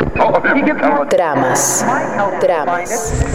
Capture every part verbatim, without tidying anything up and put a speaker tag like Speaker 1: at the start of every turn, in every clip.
Speaker 1: Tramas, tramas,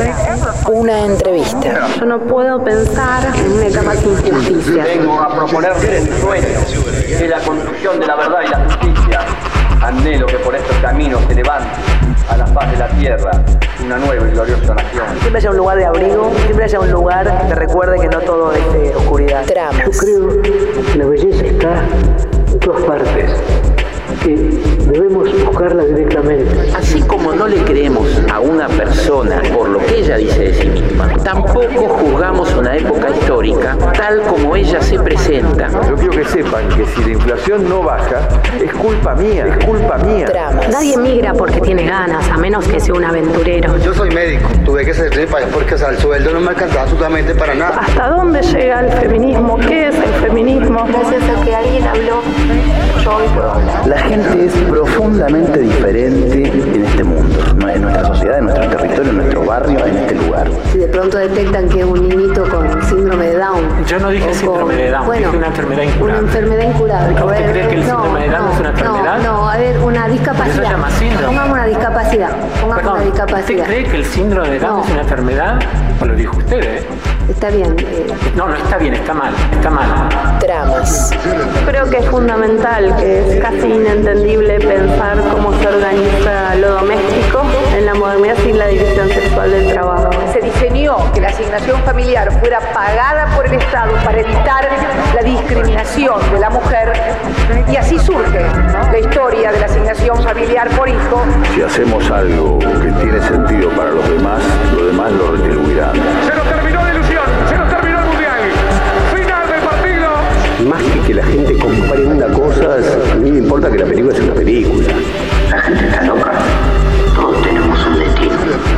Speaker 1: una entrevista.
Speaker 2: Yo no puedo pensar en una etapa sin justicia.
Speaker 3: Vengo a proponerles un sueño, que es la construcción de la verdad y la justicia. Anhelo que por estos caminos se levante a la faz de la tierra una nueva y gloriosa nación.
Speaker 4: Siempre haya un lugar de abrigo, siempre haya un lugar que recuerde que no todo es de oscuridad.
Speaker 1: Tramas.
Speaker 5: Yo creo que la belleza está en todas partes, que debemos buscarla directamente.
Speaker 6: Así como no le creemos a una persona por lo que ella dice de sí misma, tampoco juzgamos una época histórica tal como ella se presenta.
Speaker 7: Yo quiero que sepan que si la inflación no baja, es culpa mía, es culpa mía.
Speaker 1: Tramas.
Speaker 2: Nadie migra porque tiene ganas, a menos que sea un aventurero.
Speaker 8: Yo soy médico, tuve que salir del país porque o sea, el sueldo no me alcanzaba absolutamente para nada.
Speaker 2: ¿Hasta dónde llega el feminismo? ¿Qué es el feminismo?
Speaker 9: Gracias a que alguien habló, yo hoy puedo hablar.
Speaker 6: La gente es profundamente diferente en este mundo, en nuestra sociedad, en nuestro territorio, en nuestro barrio, en este lugar.
Speaker 9: Si de pronto detectan que es un niñito con síndrome de Down.
Speaker 10: Yo no dije síndrome de Down,
Speaker 9: bueno,
Speaker 10: dije una enfermedad incurable.
Speaker 9: Una enfermedad incurable.
Speaker 10: ¿Usted cree que el
Speaker 9: no,
Speaker 10: síndrome de Down
Speaker 9: no,
Speaker 10: es una enfermedad?
Speaker 9: No, no, a ver, una discapacidad.
Speaker 10: ¿Eso se llama síndrome?
Speaker 9: Pongamos una discapacidad. Pongamos
Speaker 10: Perdón,
Speaker 9: una discapacidad.
Speaker 10: ¿usted cree que el síndrome de Down
Speaker 9: No.
Speaker 10: es una enfermedad? Pues lo dijo usted, ¿eh?
Speaker 9: Está bien. Eh.
Speaker 10: No, no está bien, está mal, está mal.
Speaker 1: Tramas.
Speaker 2: Creo que es fundamental, que es casi inentendible pensar cómo se organiza lo doméstico en la modernidad sin la división sexual del trabajo.
Speaker 11: Se diseñó que la asignación familiar fuera pagada por el Estado para evitar la discriminación de la mujer, y así surge la historia de la asignación familiar por hijo.
Speaker 7: Si hacemos algo que tiene sentido para los demás, los demás lo retribuirán.
Speaker 12: Se nos terminó la ilusión, se nos terminó el mundial. Final del partido.
Speaker 5: Más que que la gente compare una cosa, a mí me importa que la película sea una película.
Speaker 6: La gente está loca. Todos tenemos un destino.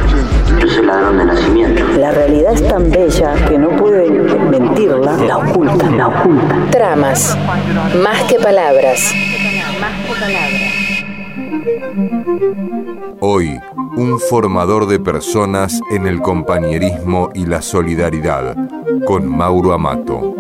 Speaker 6: Yo soy ladrón de nacimiento.
Speaker 4: La realidad es tan bella que no pueden mentirla, la ocultan, la ocultan.
Speaker 1: Tramas. Más que palabras.
Speaker 13: Hoy, un formador de personas en el compañerismo y la solidaridad, con Mauro Amato.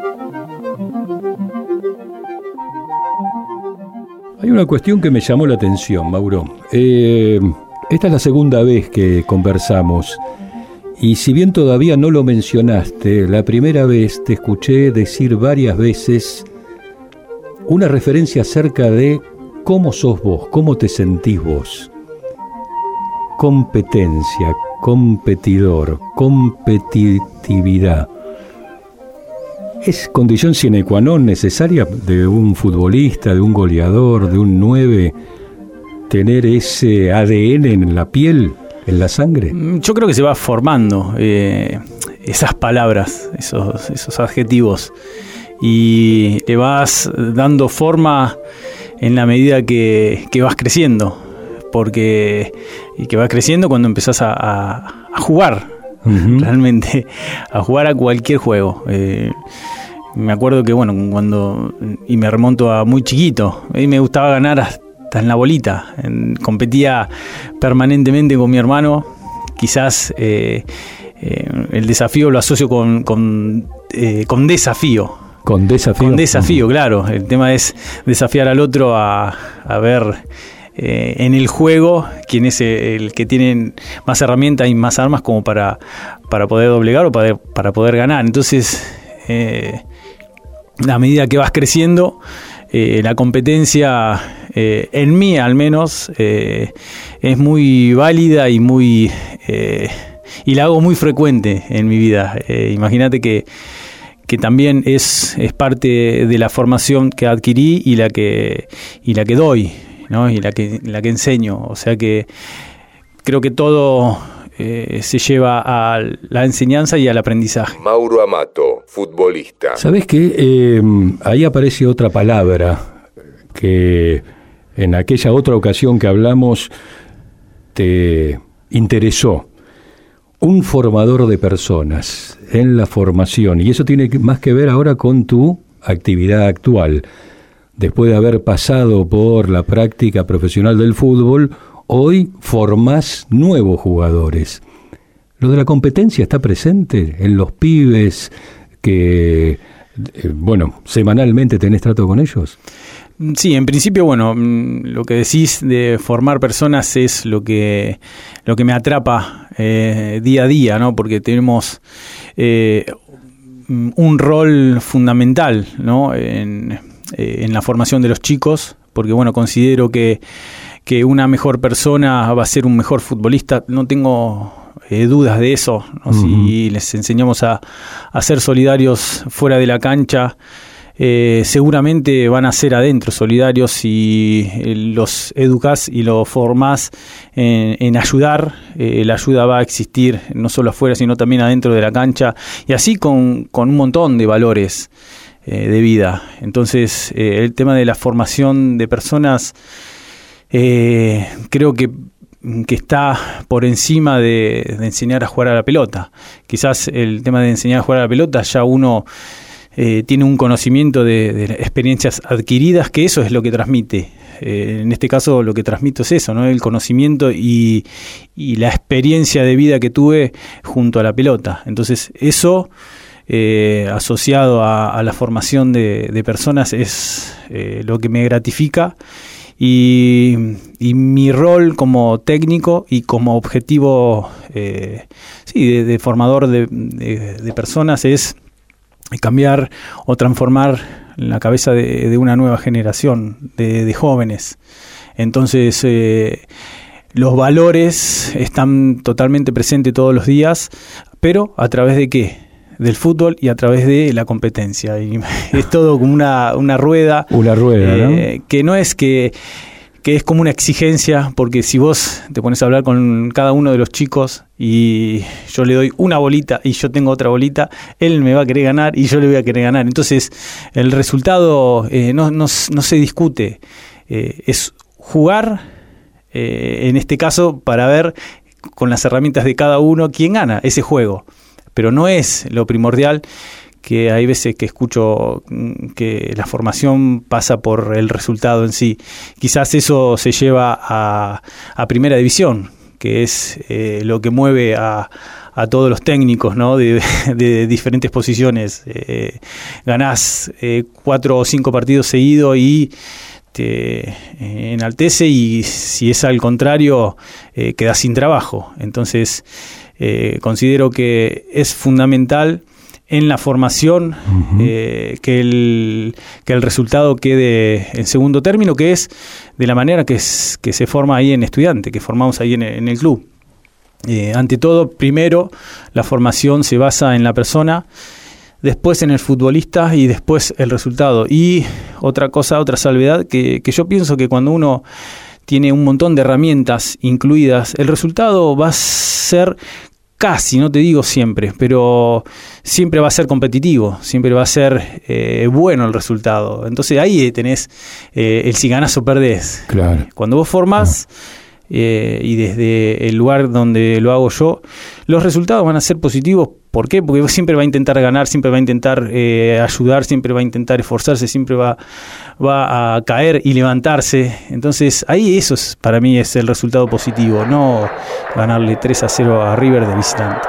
Speaker 14: Hay una cuestión que me llamó la atención, Mauro. Eh, esta es la segunda vez que conversamos, y si bien todavía no lo mencionaste, la primera vez te escuché decir varias veces una referencia acerca de cómo sos vos, cómo te sentís vos. Competencia, competidor, competitividad. ¿Es condición sine qua non necesaria de un futbolista, de un goleador, de un nueve, tener ese A D N en la piel, en la sangre?
Speaker 15: Yo creo que se va formando eh, esas palabras, esos, esos adjetivos, y le vas dando forma en la medida que, que vas creciendo, porque y que vas creciendo cuando empezás a, a, a jugar, uh-huh. realmente, a jugar a cualquier juego. Eh, me acuerdo que, bueno, cuando, y me remonto a muy chiquito, a mí me gustaba ganar hasta en la bolita, en, competía permanentemente con mi hermano, quizás eh, eh, el desafío lo asocio con, con, eh, con desafío.
Speaker 14: Con desafío.
Speaker 15: Con desafío, claro. El tema es desafiar al otro a, a ver eh, en el juego quién es el que tiene más herramientas y más armas como para, para poder doblegar o para, para poder ganar. Entonces, eh, a medida que vas creciendo, eh, la competencia, eh, en mí al menos, eh, es muy válida y muy eh, y la hago muy frecuente en mi vida. Eh, imagínate que que también es, es parte de la formación que adquirí y la que y la que doy, ¿no? Y la que la que enseño. O sea que creo que todo eh, se lleva a la enseñanza y al aprendizaje.
Speaker 13: Mauro Amato, futbolista.
Speaker 14: ¿Sabés qué? Eh, ahí aparece otra palabra que en aquella otra ocasión que hablamos te interesó. Un formador de personas en la formación, y eso tiene más que ver ahora con tu actividad actual. Después de haber pasado por la práctica profesional del fútbol, hoy formás nuevos jugadores. ¿Lo de la competencia está presente en los pibes que, eh, bueno, semanalmente tenés trato con ellos?
Speaker 15: Sí, en principio, bueno, lo que decís de formar personas es lo que, lo que me atrapa eh, día a día, ¿no? Porque tenemos eh, un rol fundamental, ¿no? En, eh, en la formación de los chicos, porque, bueno, considero que, que una mejor persona va a ser un mejor futbolista. No tengo eh, dudas de eso, ¿no? Uh-huh. Si les enseñamos a, a ser solidarios fuera de la cancha, Eh, seguramente van a ser adentro solidarios y eh, los educás y los formás en, en ayudar. Eh, la ayuda va a existir no solo afuera, sino también adentro de la cancha, y así con, con un montón de valores eh, de vida. Entonces, eh, el tema de la formación de personas eh, creo que que está por encima de, de enseñar a jugar a la pelota. Quizás el tema de enseñar a jugar a la pelota ya uno Eh, tiene un conocimiento de, de experiencias adquiridas, que eso es lo que transmite. Eh, en este caso lo que transmito es eso, ¿no? El conocimiento y, y la experiencia de vida que tuve junto a la pelota. Entonces eso, eh, asociado a, a la formación de, de personas, es eh, lo que me gratifica. Y, y mi rol como técnico y como objetivo eh, sí, de, de formador de, de, de personas es cambiar o transformar la cabeza de, de una nueva generación de, de jóvenes. Entonces, eh, los valores están totalmente presentes todos los días, pero ¿a través de qué? Del fútbol y a través de la competencia. Y es todo como una, una rueda.
Speaker 14: Una rueda,
Speaker 15: eh,
Speaker 14: ¿no?
Speaker 15: Que no es que... que es como una exigencia, porque si vos te pones a hablar con cada uno de los chicos y yo le doy una bolita y yo tengo otra bolita, él me va a querer ganar y yo le voy a querer ganar. Entonces, el resultado eh, no, no, no se discute. Eh, es jugar, eh, en este caso, para ver con las herramientas de cada uno quién gana ese juego. Pero no es lo primordial, que hay veces que escucho que la formación pasa por el resultado en sí. Quizás eso se lleva a, a primera división, que es eh, lo que mueve a, a todos los técnicos, ¿no? de, de diferentes posiciones. Eh, ganás eh, cuatro o cinco partidos seguidos y te eh, enaltece, y si es al contrario, eh, quedás sin trabajo. Entonces, eh, considero que es fundamental en la formación, uh-huh. eh, que, el, que el resultado quede en segundo término, que es de la manera que, es, que se forma ahí en Estudiante, que formamos ahí en el, en el club. Eh, ante todo, primero, la formación se basa en la persona, después en el futbolista y después el resultado. Y otra cosa, otra salvedad, que, que yo pienso que cuando uno tiene un montón de herramientas incluidas, el resultado va a ser... Casi, no te digo siempre, pero siempre va a ser competitivo, siempre va a ser eh, bueno el resultado. Entonces ahí tenés eh, el si ganás o perdés.
Speaker 14: Claro.
Speaker 15: Cuando vos formás, eh, y desde el lugar donde lo hago yo, los resultados van a ser positivos. ¿Por qué? Porque siempre va a intentar ganar, siempre va a intentar eh, ayudar, siempre va a intentar esforzarse, siempre va, va a caer y levantarse. Entonces ahí eso es, para mí es el resultado positivo, no ganarle tres a cero a River de visitante.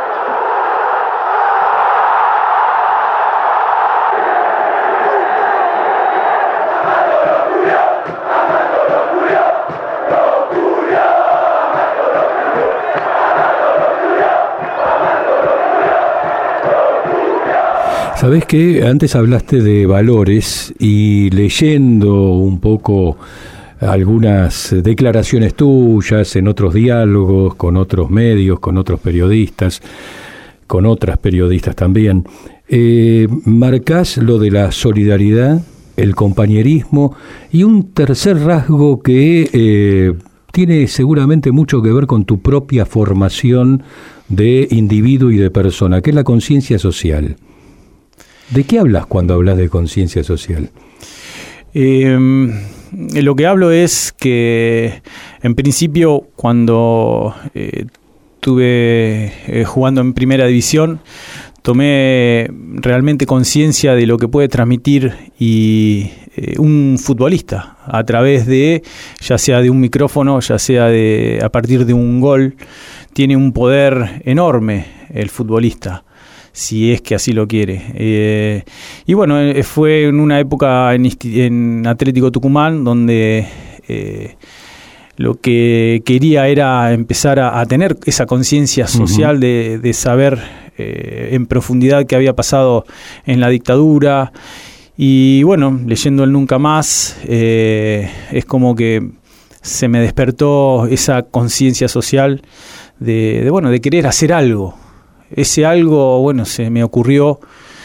Speaker 14: ¿Sabés qué? Antes hablaste de valores, y leyendo un poco algunas declaraciones tuyas en otros diálogos con otros medios, con otros periodistas, con otras periodistas también, eh, marcás lo de la solidaridad, el compañerismo y un tercer rasgo que eh, tiene seguramente mucho que ver con tu propia formación de individuo y de persona, que es la conciencia social. ¿De qué hablas cuando hablas de conciencia social?
Speaker 15: Eh, lo que hablo es que, en principio, cuando eh, estuve eh, jugando en primera división, tomé realmente conciencia de lo que puede transmitir y eh, un futbolista a través de, ya sea de un micrófono, ya sea de a partir de un gol. Tiene un poder enorme el futbolista. si es que así lo quiere. Eh, y bueno, fue en una época en, en Atlético Tucumán donde eh, lo que quería era empezar a, a tener esa conciencia social uh-huh. de, de saber eh, en profundidad qué había pasado en la dictadura. Y bueno, leyendo el Nunca Más, eh, es como que se me despertó esa conciencia social de, de, bueno, de querer hacer algo. Ese algo, bueno, se me ocurrió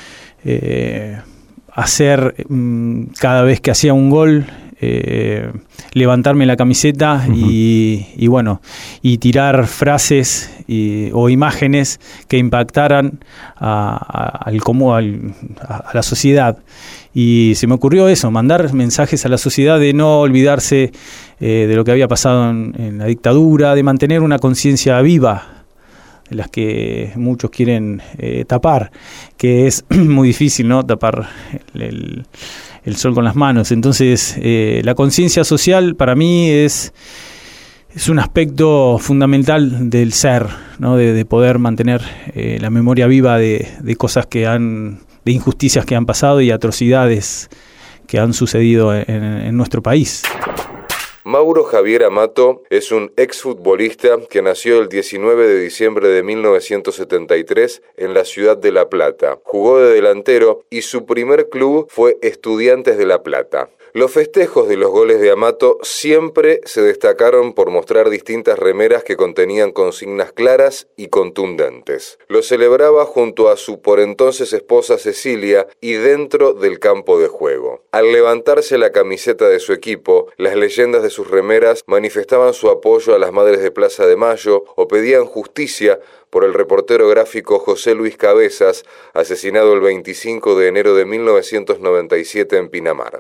Speaker 15: eh, hacer mmm, cada vez que hacía un gol, eh, levantarme la camiseta uh-huh. y, y bueno, y tirar frases y, o imágenes que impactaran a, a, al, como al, a, a la sociedad. Y se me ocurrió eso, mandar mensajes a la sociedad de no olvidarse eh, de lo que había pasado en, en la dictadura, de mantener una conciencia viva, de las que muchos quieren eh, tapar, que es muy difícil, ¿no? Tapar el, el, el sol con las manos. Entonces, eh, la conciencia social para mí es, es un aspecto fundamental del ser, ¿no? De, de poder mantener eh, la memoria viva de, de cosas que han, de injusticias que han pasado y atrocidades que han sucedido en, en nuestro país.
Speaker 13: Mauro Javier Amato es un exfutbolista que nació el diecinueve de diciembre de mil novecientos setenta y tres en la ciudad de La Plata. Jugó de delantero y su primer club fue Estudiantes de La Plata. Los festejos de los goles de Amato siempre se destacaron por mostrar distintas remeras que contenían consignas claras y contundentes. Lo celebraba junto a su por entonces esposa Cecilia y dentro del campo de juego. Al levantarse la camiseta de su equipo, las leyendas de sus remeras manifestaban su apoyo a las madres de Plaza de Mayo o pedían justicia por el reportero gráfico José Luis Cabezas, asesinado el veinticinco de enero de mil novecientos noventa y siete en Pinamar.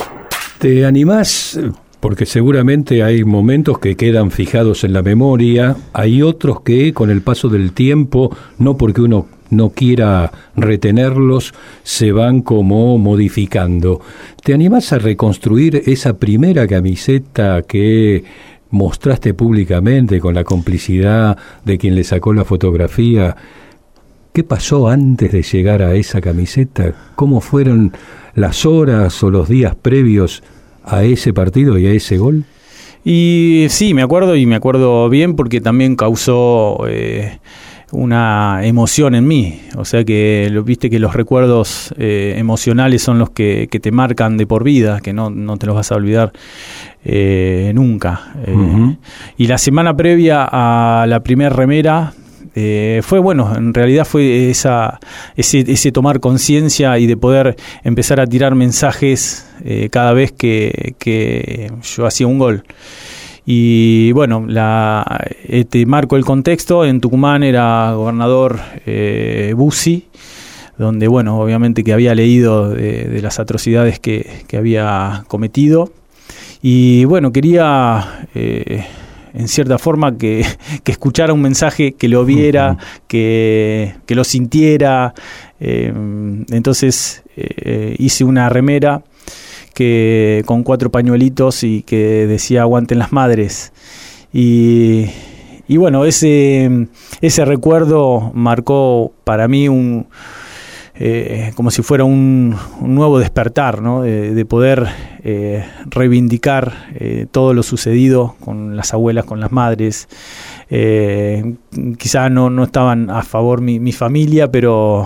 Speaker 14: ¿Te animás? Porque seguramente hay momentos que quedan fijados en la memoria, hay otros que con el paso del tiempo, no porque uno no quiera retenerlos, se van como modificando. ¿Te animás a reconstruir esa primera camiseta que mostraste públicamente con la complicidad de quien le sacó la fotografía? ¿Qué pasó antes de llegar a esa camiseta? ¿Cómo fueron las horas o los días previos a ese partido y a ese gol?
Speaker 15: Y sí, me acuerdo y me acuerdo bien porque también causó eh, una emoción en mí. O sea que lo viste que los recuerdos eh, emocionales son los que, que te marcan de por vida, que no, no te los vas a olvidar eh, nunca. Eh, uh-huh. Y la semana previa a la primera remera Eh, fue bueno, en realidad fue esa ese, ese tomar conciencia y de poder empezar a tirar mensajes eh, cada vez que, que yo hacía un gol. Y bueno, la, eh, te marco el contexto. En Tucumán era gobernador eh, Bussi, donde bueno, obviamente que había leído de, de las atrocidades que, que había cometido. Y bueno, quería Eh, en cierta forma que, que escuchara un mensaje, que lo viera, uh-huh. que, que lo sintiera. Eh, entonces eh, hice una remera que con cuatro pañuelitos y que decía "Aguanten las madres". Y, y bueno, ese, ese recuerdo marcó para mí un... Eh, como si fuera un, un nuevo despertar, ¿no? de, de poder eh, reivindicar eh, todo lo sucedido con las abuelas, con las madres. Eh, quizá no, no estaban a favor mi, mi familia, pero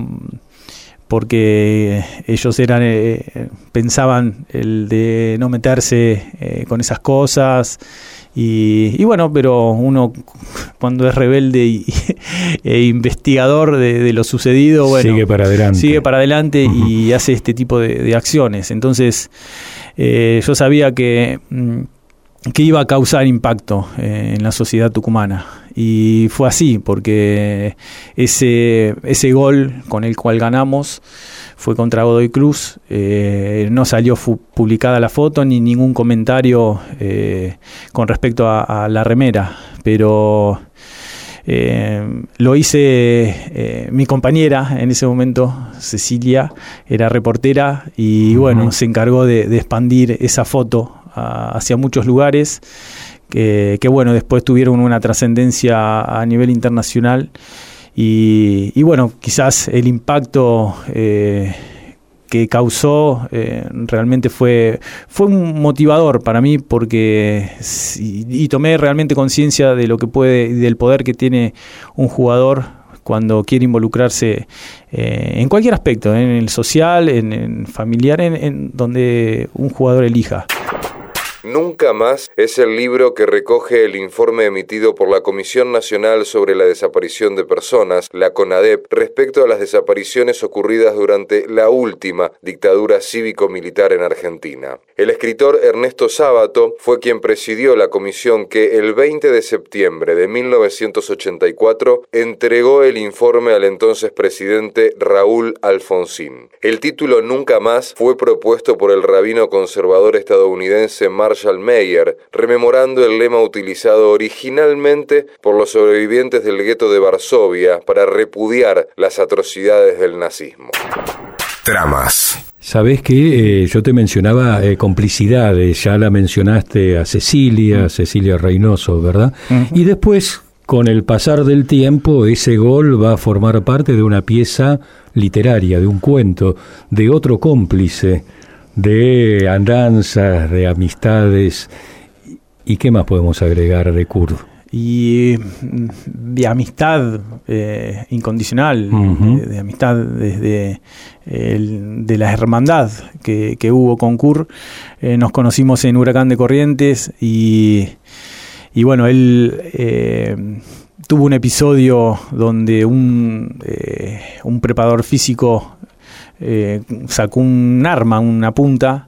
Speaker 15: porque ellos eran eh, pensaban el de no meterse eh, con esas cosas. Y, y bueno, pero uno cuando es rebelde y, e investigador de, de lo sucedido, bueno,
Speaker 14: sigue para adelante,
Speaker 15: sigue para adelante uh-huh. y hace este tipo de, de acciones. Entonces, eh, yo sabía que, que iba a causar impacto eh, en la sociedad tucumana. Y fue así, porque ese, ese gol con el cual ganamos fue contra Godoy Cruz. Eh, no salió fu- publicada la foto ni ningún comentario eh, con respecto a, a la remera, pero eh, lo hice eh, mi compañera en ese momento, Cecilia, era reportera y bueno, uh-huh. se encargó de, de expandir esa foto a, hacia muchos lugares. Que, que bueno, después tuvieron una trascendencia a nivel internacional y, y bueno, quizás el impacto eh, que causó eh, realmente fue, fue un motivador para mí, porque y, y tomé realmente conciencia de lo que puede, del poder que tiene un jugador cuando quiere involucrarse eh, en cualquier aspecto, en el social, en el familiar, en, en donde un jugador elija.
Speaker 13: Nunca más es el libro que recoge el informe emitido por la Comisión Nacional sobre la Desaparición de Personas, la CONADEP, respecto a las desapariciones ocurridas durante la última dictadura cívico-militar en Argentina. El escritor Ernesto Sábato fue quien presidió la comisión que el veinte de septiembre de mil novecientos ochenta y cuatro entregó el informe al entonces presidente Raúl Alfonsín. El título Nunca más fue propuesto por el rabino conservador estadounidense Marshall Mayer, rememorando el lema utilizado originalmente por los sobrevivientes del gueto de Varsovia para repudiar las atrocidades del nazismo.
Speaker 14: Tramas. Sabés que eh, yo te mencionaba eh, complicidades, ya la mencionaste a Cecilia, Cecilia Reynoso, ¿verdad? Uh-huh. Y después, con el pasar del tiempo, ese gol va a formar parte de una pieza literaria, de un cuento, de otro cómplice, de andanzas, de amistades. ¿Y qué más podemos agregar de Kurt?
Speaker 15: Y de amistad eh, incondicional, uh-huh. de, de amistad desde el, de la hermandad que, que hubo con Kurt. Eh, nos conocimos en Huracán de Corrientes y, y bueno, él eh, tuvo un episodio donde un, eh, un preparador físico Eh, sacó un arma, una punta,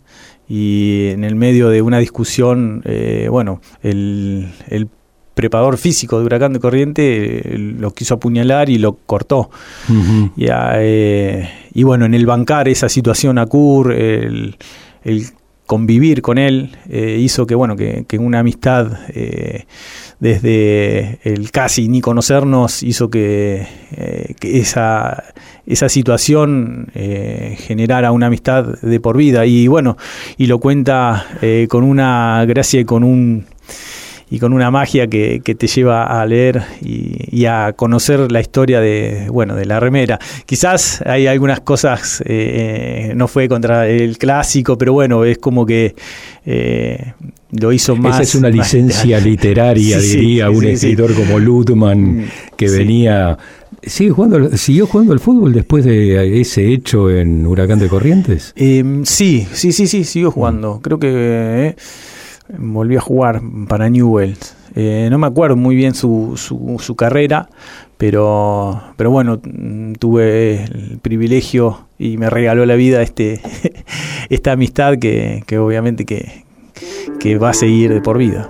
Speaker 15: y en el medio de una discusión, eh, bueno, el, el preparador físico de Huracán de Corriente eh, lo quiso apuñalar y lo cortó. Uh-huh. y, eh, y bueno, en el bancar esa situación a Kurt, el, el convivir con él, eh, hizo que, bueno, que, que una amistad eh, desde el casi ni conocernos hizo que, eh, que esa, esa situación eh, generara una amistad de por vida. Y bueno, y lo cuenta eh, con una gracia y con un y con una magia que, que te lleva a leer y, y a conocer la historia de, bueno, de la remera. Quizás hay algunas cosas, eh, no fue contra el clásico, pero bueno, es como que eh, lo hizo más.
Speaker 14: Esa es una licencia más literaria, sí, diría sí, un sí, escritor sí. como Ludman, que sí. venía... ¿Sigue jugando, ¿Siguió jugando al fútbol después de ese hecho en Huracán de Corrientes?
Speaker 15: Eh, sí, sí, sí, sí, siguió jugando. Creo que... Eh, volví a jugar para Newell's. Eh, no me acuerdo muy bien su, su, su carrera, pero, pero bueno, tuve el privilegio y me regaló la vida este esta amistad que, que obviamente que, que va a seguir de por vida.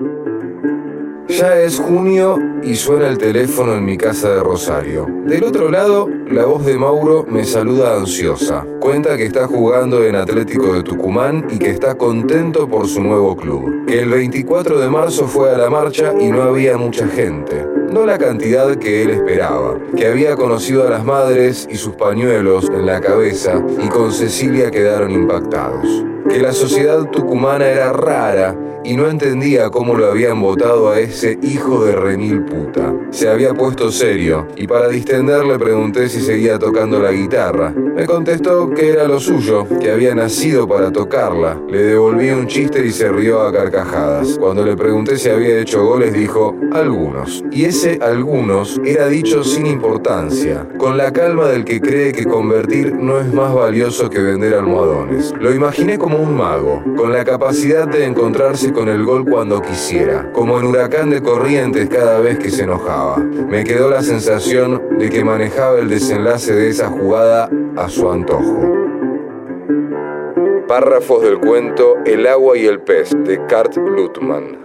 Speaker 13: Ya es junio y suena el teléfono en mi casa de Rosario. Del otro lado, la voz de Mauro me saluda ansiosa. Cuenta que está jugando en Atlético de Tucumán y que está contento por su nuevo club. Que el veinticuatro de marzo fue a la marcha y no había mucha gente. No la cantidad que él esperaba. Que había conocido a las madres y sus pañuelos en la cabeza y con Cecilia quedaron impactados. Que la sociedad tucumana era rara y no entendía cómo lo habían votado a ese hijo de remil puta. Se había puesto serio y para distender le pregunté si seguía tocando la guitarra. Me contestó que era lo suyo, que había nacido para tocarla. Le devolví un chiste y se rió a carcajadas. Cuando le pregunté si había hecho goles dijo, algunos. Y ese algunos era dicho sin importancia, con la calma del que cree que convertir no es más valioso que vender almohadones. Lo imaginé como un mago, con la capacidad de encontrarse con el gol cuando quisiera, como en Huracán de Corrientes cada vez que se enojaba. Me quedó la sensación de que manejaba el desenlace de esa jugada a su antojo. Párrafos del cuento El agua y el pez, de Kurt Ludman.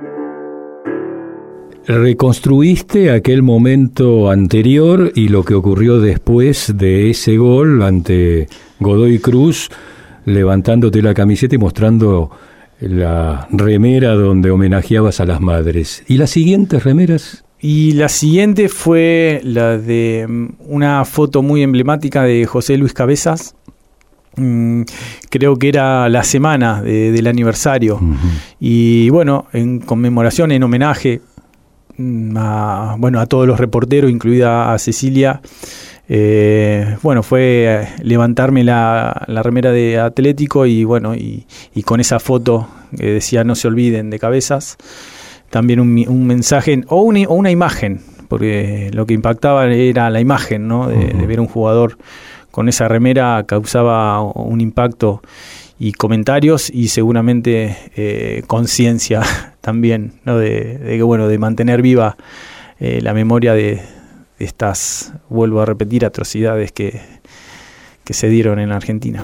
Speaker 14: Reconstruiste aquel momento anterior y lo que ocurrió después de ese gol ante Godoy Cruz, levantándote la camiseta y mostrando la remera donde homenajeabas a las madres. ¿Y las siguientes remeras?
Speaker 15: Y la siguiente fue la de una foto muy emblemática de José Luis Cabezas. Mm, creo que era la semana de, del aniversario. Uh-huh. Y bueno, en conmemoración, en homenaje a, bueno, a todos los reporteros, incluida a Cecilia. Eh, bueno, fue levantarme la, la remera de Atlético y bueno, y, y con esa foto que decía no se olviden de Cabezas, también un, un mensaje o una, o una imagen, porque lo que impactaba era la imagen, ¿no? de, uh-huh. de ver un jugador con esa remera causaba un impacto y comentarios y seguramente eh, conciencia también, ¿no? de, de que bueno, de mantener viva eh, la memoria de estas, vuelvo a repetir, atrocidades que, que se dieron en la Argentina.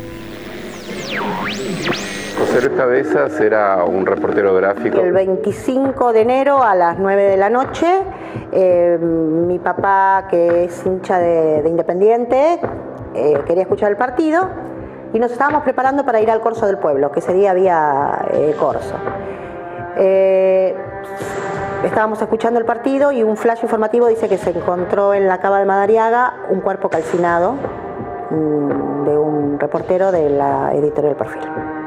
Speaker 16: José Luis Cabezas era un reportero gráfico.
Speaker 17: El veinticinco de enero a las nueve de la noche, eh, mi papá, que es hincha de, de Independiente, eh, quería escuchar el partido y nos estábamos preparando para ir al Corso del Pueblo, que ese día había eh, Corso. Eh, Estábamos escuchando el partido y un flash informativo dice que se encontró en la cava de Madariaga un cuerpo calcinado mmm, de un reportero de la editorial Perfil.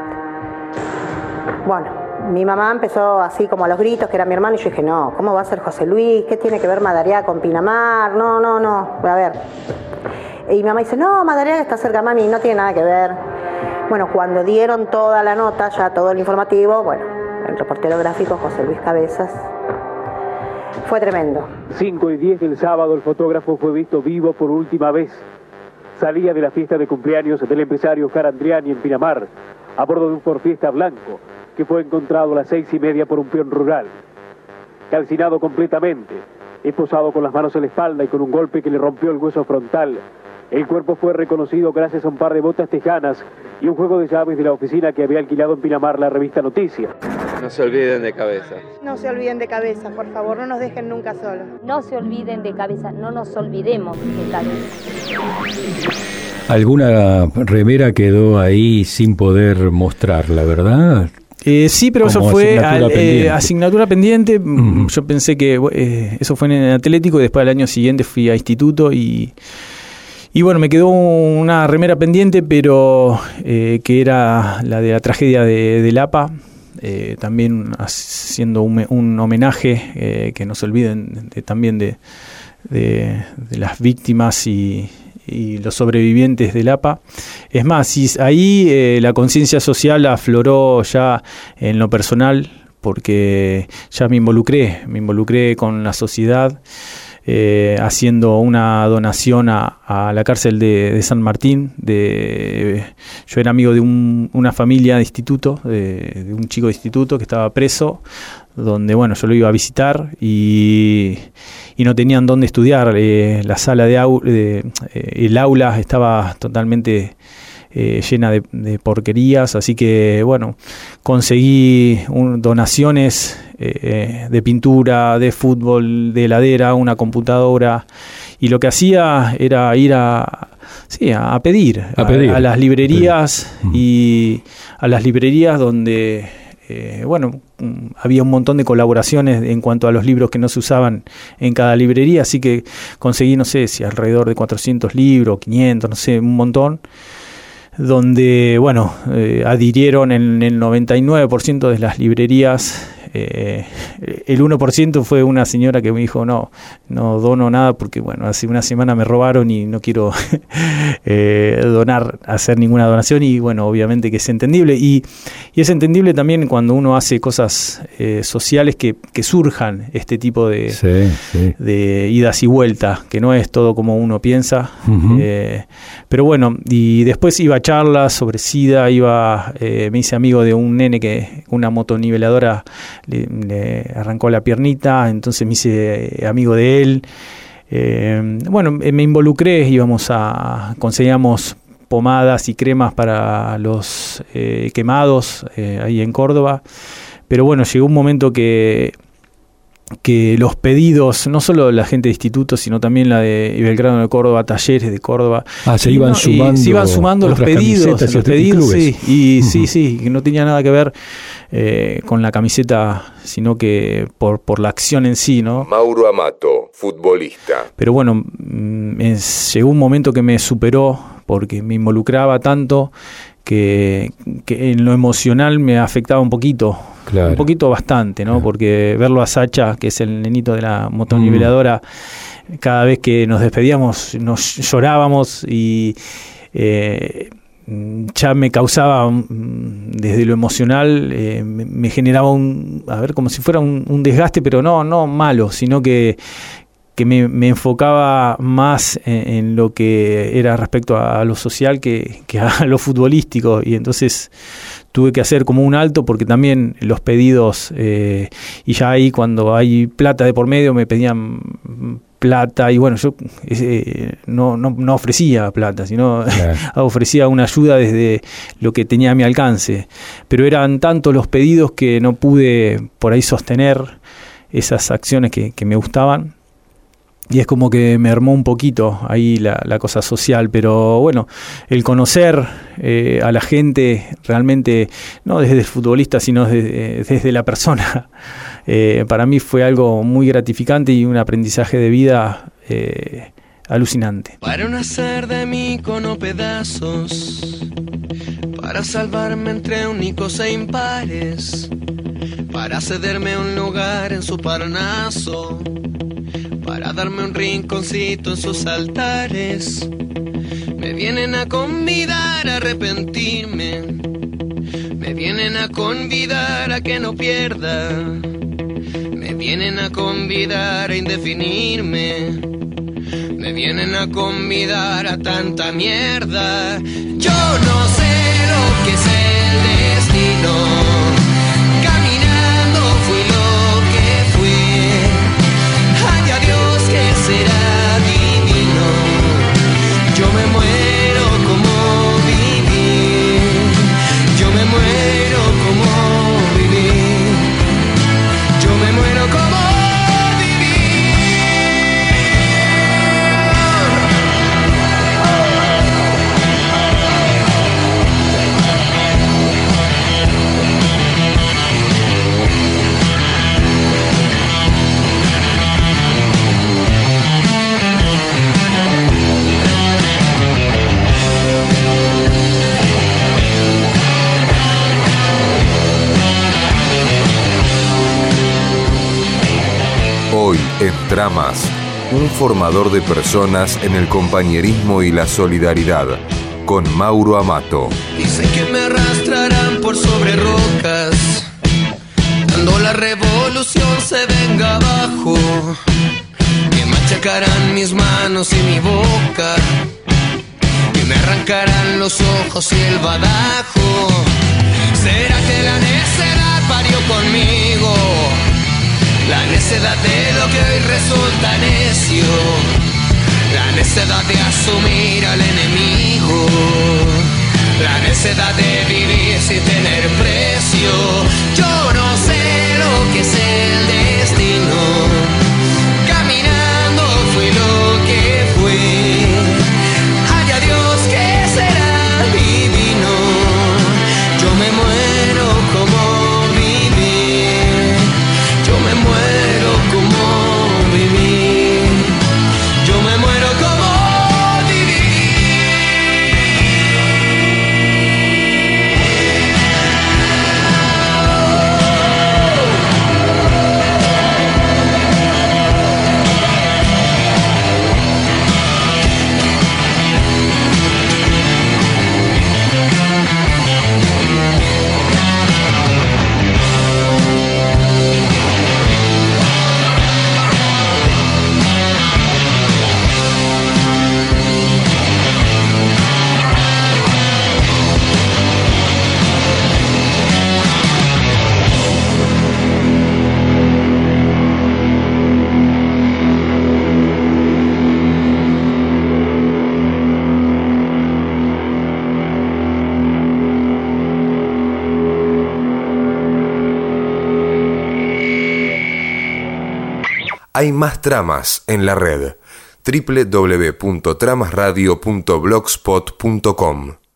Speaker 17: Bueno, mi mamá empezó así como a los gritos, que era mi hermano, y yo dije, no, ¿cómo va a ser José Luis? ¿Qué tiene que ver Madariaga con Pinamar? No, no, no, a ver. Y mi mamá dice, no, Madariaga está cerca, mami, no tiene nada que ver. Bueno, cuando dieron toda la nota, ya todo el informativo, bueno, el reportero gráfico José Luis Cabezas. Fue tremendo.
Speaker 5: cinco y diez del sábado el fotógrafo fue visto vivo por última vez. Salía de la fiesta de cumpleaños del empresario Oscar Andriani en Pinamar, a bordo de un Ford Fiesta blanco, que fue encontrado a las seis y media por un peón rural. Calcinado completamente, esposado con las manos en la espalda y con un golpe que le rompió el hueso frontal. El cuerpo fue reconocido gracias a un par de botas tejanas y un juego de llaves de la oficina que había alquilado en Pinamar la revista Noticias.
Speaker 16: No se olviden de Cabezas.
Speaker 18: No se olviden de Cabezas, por favor, no nos dejen nunca solos.
Speaker 19: No se olviden de Cabezas, no nos olvidemos de Cabezas.
Speaker 14: Alguna remera quedó ahí sin poder mostrarla, ¿verdad?
Speaker 15: Eh, sí, pero eso fue asignatura, al, pendiente. Eh, asignatura pendiente. Uh-huh. Yo pensé que eh, eso fue en el Atlético y después al año siguiente fui a instituto y... Y bueno, me quedó una remera pendiente, pero eh, que era la de la tragedia de, de Lapa, eh, también haciendo un, un homenaje, eh, que no se olviden de, también de, de, de las víctimas y, y los sobrevivientes de Lapa. Es más, si ahí eh, la conciencia social afloró ya en lo personal, porque ya me involucré, me involucré con la sociedad. Eh, haciendo una donación a, a la cárcel de, de San Martín. De, yo era amigo de un, una familia de instituto, de, de un chico de instituto que estaba preso, donde bueno, yo lo iba a visitar y, y no tenían dónde estudiar. Eh, la sala de, au, de eh, el aula estaba totalmente eh, llena de, de porquerías, así que bueno, conseguí un, donaciones eh, de pintura, de fútbol, de heladera, una computadora, y lo que hacía era ir a sí, a pedir a, a, pedir. a las librerías sí. y a las librerías donde eh, bueno, había un montón de colaboraciones en cuanto a los libros que no se usaban en cada librería, así que conseguí, no sé si alrededor de cuatrocientos libros, quinientos, no sé, un montón, donde, bueno, eh, adhirieron en el noventa y nueve por ciento de las librerías. Eh, el uno por ciento fue una señora que me dijo, no, no dono nada porque, bueno, hace una semana me robaron y no quiero eh, donar, hacer ninguna donación, y, bueno, obviamente que es entendible. Y, y es entendible también cuando uno hace cosas eh, sociales que, que surjan este tipo de, sí, sí. de idas y vueltas, que no es todo como uno piensa. Uh-huh. Eh, pero bueno, y después iba a charlas sobre SIDA, iba, eh, me hice amigo de un nene que una motoniveladora Le, le arrancó la piernita, entonces me hice amigo de él. Eh, bueno, me involucré, íbamos a, conseguíamos pomadas y cremas para los eh, quemados eh, ahí en Córdoba, pero bueno, llegó un momento que que los pedidos, no solo la gente de institutos, sino también la de Belgrano de Córdoba, Talleres de Córdoba,
Speaker 14: ah, se iban
Speaker 15: no,
Speaker 14: sumando,
Speaker 15: se iban sumando los pedidos, los pedidos, sí, y uh-huh. sí, sí, que no tenía nada que ver eh, con la camiseta, sino que por, por la acción en sí, ¿no?
Speaker 13: Mauro Amato, futbolista.
Speaker 15: Pero bueno, me, llegó un momento que me superó porque me involucraba tanto que, que en lo emocional me afectaba un poquito. Claro. Un poquito bastante, ¿no? Porque verlo a Sacha, que es el nenito de la motoniveladora, mm. cada vez que nos despedíamos nos llorábamos y eh, ya me causaba, desde lo emocional, eh, me, me generaba un, a ver, como si fuera un, un desgaste, pero no, no malo, sino que que me, me enfocaba más en, en lo que era respecto a, a lo social que, que a lo futbolístico, y entonces tuve que hacer como un alto, porque también los pedidos, eh, y ya ahí cuando hay plata de por medio me pedían plata, y bueno, yo eh, no, no, no ofrecía plata, sino claro. ofrecía una ayuda desde lo que tenía a mi alcance, pero eran tantos los pedidos que no pude por ahí sostener esas acciones que, que me gustaban. Y es como que me armó un poquito ahí la, la cosa social, pero bueno, el conocer eh, a la gente realmente, no desde el futbolista, sino desde, desde la persona, eh, para mí fue algo muy gratificante y un aprendizaje de vida eh, alucinante.
Speaker 20: Para no hacer de mí cono pedazos, para salvarme entre únicos e impares, para cederme un lugar en su Parnaso, para darme un rinconcito en sus altares. Me vienen a convidar a arrepentirme, me vienen a convidar a que no pierda, me vienen a convidar a indefinirme, me vienen a convidar a tanta mierda. Yo no sé lo que es el destino, caminando fui lo que fui. Ay, adiós, que será divino. Yo me muero como viví, yo me muero como viví, yo me muero como
Speaker 13: Hoy en Tramas, un formador de personas en el compañerismo y la solidaridad, con Mauro Amato.
Speaker 20: Dicen que me arrastrarán por sobre rocas, cuando la revolución se venga abajo, que machacarán mis manos y mi boca, que me arrancarán los ojos y el badajo. ¿Será que la necedad parió conmigo? La necedad de lo que hoy resulta necio, la necedad de asumir al enemigo, la necedad de vivir sin tener precio. Yo no sé lo que es el destino, caminando fui lo que fui. Ay, adiós, que será divino. Yo me muero como viví, yo me muero como viví, yo me muero como
Speaker 13: Hay más tramas en la red. doble u doble u doble u punto tramas radio punto blogspot punto com